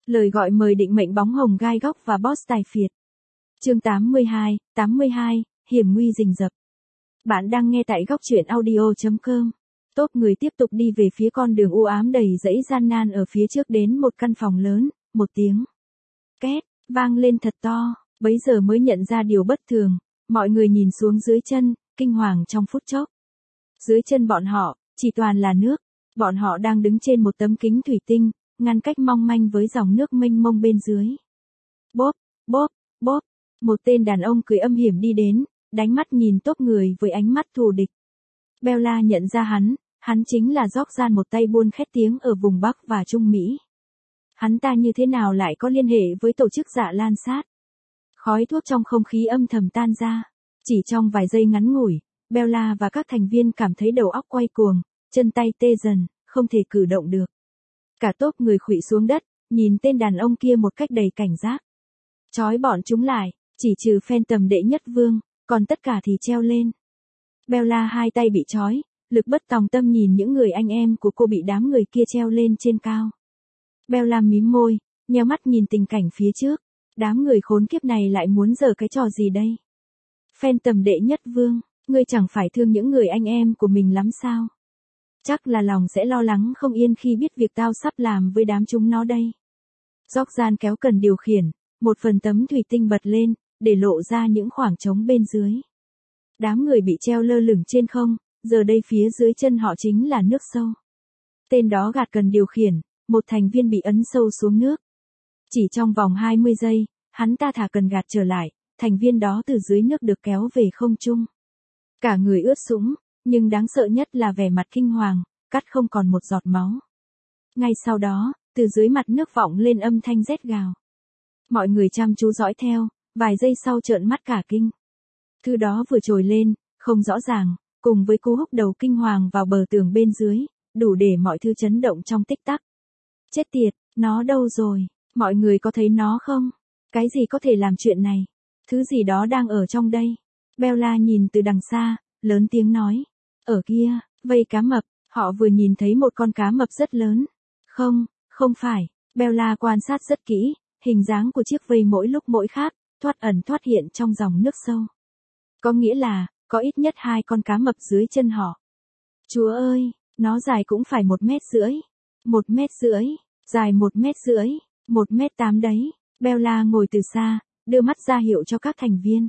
Lời gọi mời định mệnh bóng hồng gai góc và boss tài phiệt. Chương 82, hiểm nguy rình rập. Bạn đang nghe tại góc truyện audio.com. Tốp người tiếp tục đi về phía con đường u ám đầy dãy gian nan ở phía trước đến một căn phòng lớn, một tiếng két vang lên thật to, bấy giờ mới nhận ra điều bất thường, mọi người nhìn xuống dưới chân, kinh hoàng trong phút chốc. Dưới chân bọn họ, chỉ toàn là nước, bọn họ đang đứng trên một tấm kính thủy tinh, ngăn cách mong manh với dòng nước mênh mông bên dưới. Bốp, bốp, bốp, một tên đàn ông cười âm hiểm đi đến, đánh mắt nhìn tốp người với ánh mắt thù địch. Bella nhận ra hắn chính là Roxanne, một tay buôn khét tiếng ở vùng Bắc và Trung Mỹ. Hắn ta như thế nào lại có liên hệ với tổ chức Dạ Lan Sát? Khói thuốc trong không khí âm thầm tan ra. Chỉ trong vài giây ngắn ngủi, Bella và các thành viên cảm thấy đầu óc quay cuồng, chân tay tê dần, không thể cử động được. Cả tốp người khuỵu xuống đất, nhìn tên đàn ông kia một cách đầy cảnh giác. Trói bọn chúng lại, chỉ trừ Phantom đệ nhất vương, còn tất cả thì treo lên. Bella hai tay bị trói, lực bất tòng tâm nhìn những người anh em của cô bị đám người kia treo lên trên cao. Bella mím môi, nheo mắt nhìn tình cảnh phía trước. Đám người khốn kiếp này lại muốn giở cái trò gì đây? Phantom đệ nhất vương, ngươi chẳng phải thương những người anh em của mình lắm sao? Chắc là lòng sẽ lo lắng không yên khi biết việc tao sắp làm với đám chúng nó đây. Roxanne kéo cần điều khiển, một phần tấm thủy tinh bật lên, để lộ ra những khoảng trống bên dưới. Đám người bị treo lơ lửng trên không, giờ đây phía dưới chân họ chính là nước sâu. Tên đó gạt cần điều khiển, một thành viên bị ấn sâu xuống nước. Chỉ trong vòng 20 giây, hắn ta thả cần gạt trở lại, thành viên đó từ dưới nước được kéo về không trung. Cả người ướt sũng, nhưng đáng sợ nhất là vẻ mặt kinh hoàng, cắt không còn một giọt máu. Ngay sau đó, từ dưới mặt nước vọng lên âm thanh rét gào. Mọi người chăm chú dõi theo, vài giây sau trợn mắt cả kinh. Thứ đó vừa trồi lên, không rõ ràng, cùng với cú húc đầu kinh hoàng vào bờ tường bên dưới, đủ để mọi thứ chấn động trong tích tắc. Chết tiệt, nó đâu rồi? Mọi người có thấy nó không? Cái gì có thể làm chuyện này? Thứ gì đó đang ở trong đây. Bella nhìn từ đằng xa, lớn tiếng nói. Ở kia, vây cá mập, họ vừa nhìn thấy một con cá mập rất lớn. Không phải. Bella quan sát rất kỹ, hình dáng của chiếc vây mỗi lúc mỗi khác, thoát ẩn thoát hiện trong dòng nước sâu. Có nghĩa là, có ít nhất 2 con cá mập dưới chân họ. Chúa ơi, nó dài cũng phải 1,5 mét. 1,5 mét, dài 1,5 mét, 1,8 mét đấy. Bella ngồi từ xa, đưa mắt ra hiệu cho các thành viên.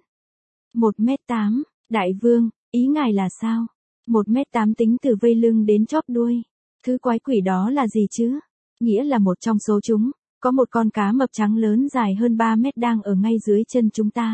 1,8 mét, đại vương, ý ngài là sao? 1,8 mét tính từ vây lưng đến chóp đuôi. Thứ quái quỷ đó là gì chứ? Nghĩa là một trong số chúng, có một con cá mập trắng lớn dài hơn 3 mét đang ở ngay dưới chân chúng ta.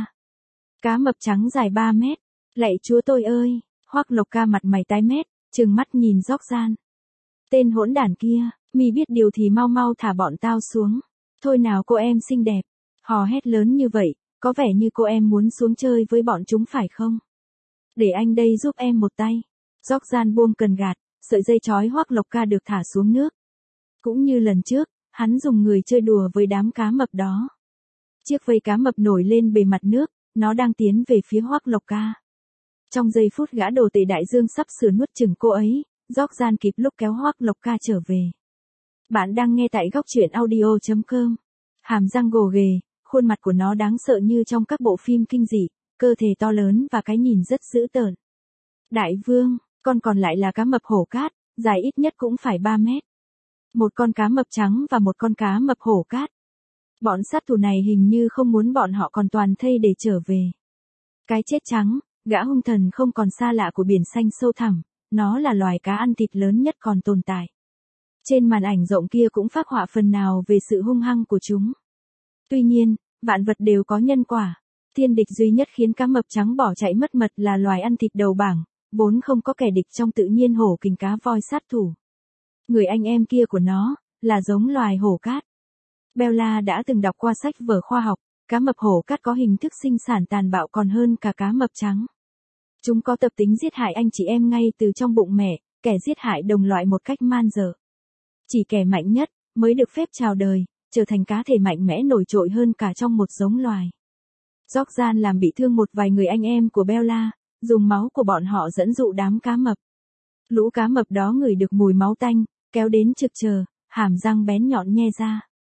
Cá mập trắng dài 3 mét. Lạy chúa tôi ơi, Hoắc Lộc Ca mặt mày tái mét, trừng mắt nhìn Roxanne. Tên hỗn đản kia, mi biết điều thì mau mau thả bọn tao xuống. Thôi nào cô em xinh đẹp, hò hét lớn như vậy, có vẻ như cô em muốn xuống chơi với bọn chúng phải không? Để anh đây giúp em một tay. Roxanne buông cần gạt, sợi dây trói Hoắc Lộc Ca được thả xuống nước. Cũng như lần trước, hắn dùng người chơi đùa với đám cá mập đó. Chiếc vây cá mập nổi lên bề mặt nước, nó đang tiến về phía Hoắc Lộc Ca. Trong giây phút gã đồ tể đại dương sắp sửa nuốt chửng cô ấy, Roxanne kịp lúc kéo Hoắc Lộc Ca trở về. Bạn đang nghe tại góc truyện audio.com. Hàm răng gồ ghề, khuôn mặt của nó đáng sợ như trong các bộ phim kinh dị, cơ thể to lớn và cái nhìn rất dữ tợn. Đại vương, con còn lại là cá mập hổ cát, dài ít nhất cũng phải 3 mét. Một con cá mập trắng và một con cá mập hổ cát. Bọn sát thủ này hình như không muốn bọn họ còn toàn thây để trở về. Cái chết trắng, gã hung thần không còn xa lạ của biển xanh sâu thẳm, nó là loài cá ăn thịt lớn nhất còn tồn tại. Trên màn ảnh rộng kia cũng phác họa phần nào về sự hung hăng của chúng. Tuy nhiên, vạn vật đều có nhân quả. Thiên địch duy nhất khiến cá mập trắng bỏ chạy mất mật là loài ăn thịt đầu bảng, vốn không có kẻ địch trong tự nhiên hổ kình cá voi sát thủ. Người anh em kia của nó, là giống loài hổ cát. Bella đã từng đọc qua sách vở khoa học, cá mập hổ cát có hình thức sinh sản tàn bạo còn hơn cả cá mập trắng. Chúng có tập tính giết hại anh chị em ngay từ trong bụng mẹ, kẻ giết hại đồng loại một cách man dợ. Chỉ kẻ mạnh nhất, mới được phép chào đời, trở thành cá thể mạnh mẽ nổi trội hơn cả trong một giống loài. Roxanne làm bị thương một vài người anh em của Bella, dùng máu của bọn họ dẫn dụ đám cá mập. Lũ cá mập đó ngửi được mùi máu tanh, kéo đến trực chờ, hàm răng bén nhọn nhe ra.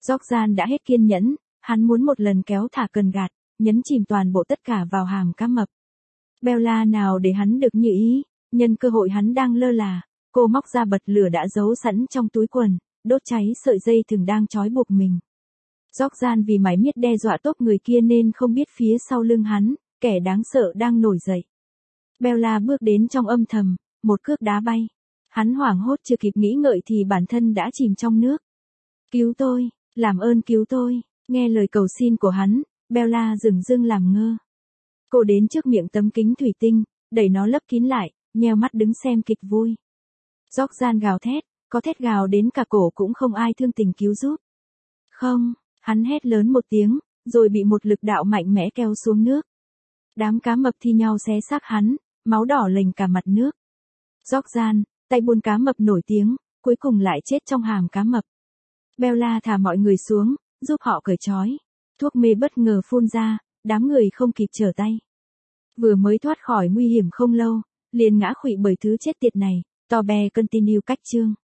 George đã hết kiên nhẫn, hắn muốn một lần kéo thả cần gạt, nhấn chìm toàn bộ tất cả vào hàm cá mập. Bella nào để hắn được như ý, nhân cơ hội hắn đang lơ là, cô móc ra bật lửa đã giấu sẵn trong túi quần, đốt cháy sợi dây thừng đang trói buộc mình. George vì mải miết đe dọa tốt người kia nên không biết phía sau lưng hắn, kẻ đáng sợ đang nổi dậy. Bella bước đến trong âm thầm, một cước đá bay. Hắn hoảng hốt chưa kịp nghĩ ngợi thì bản thân đã chìm trong nước. Cứu tôi, làm ơn cứu tôi, nghe lời cầu xin của hắn, Bella dửng dưng làm ngơ. Cô đến trước miệng tấm kính thủy tinh, đẩy nó lấp kín lại, nheo mắt đứng xem kịch vui. George gào thét, có thét gào đến cả cổ cũng không ai thương tình cứu giúp. Không, hắn hét lớn một tiếng, rồi bị một lực đạo mạnh mẽ kéo xuống nước. Đám cá mập thi nhau xé xác hắn, máu đỏ lềnh cả mặt nước. George, tay buôn cá mập nổi tiếng, cuối cùng lại chết trong hàm cá mập. Bella thả mọi người xuống, giúp họ cởi trói. Thuốc mê bất ngờ phun ra, đám người không kịp trở tay. Vừa mới thoát khỏi nguy hiểm không lâu, liền ngã khuỵu bởi thứ chết tiệt này. Tobe continue cách chương.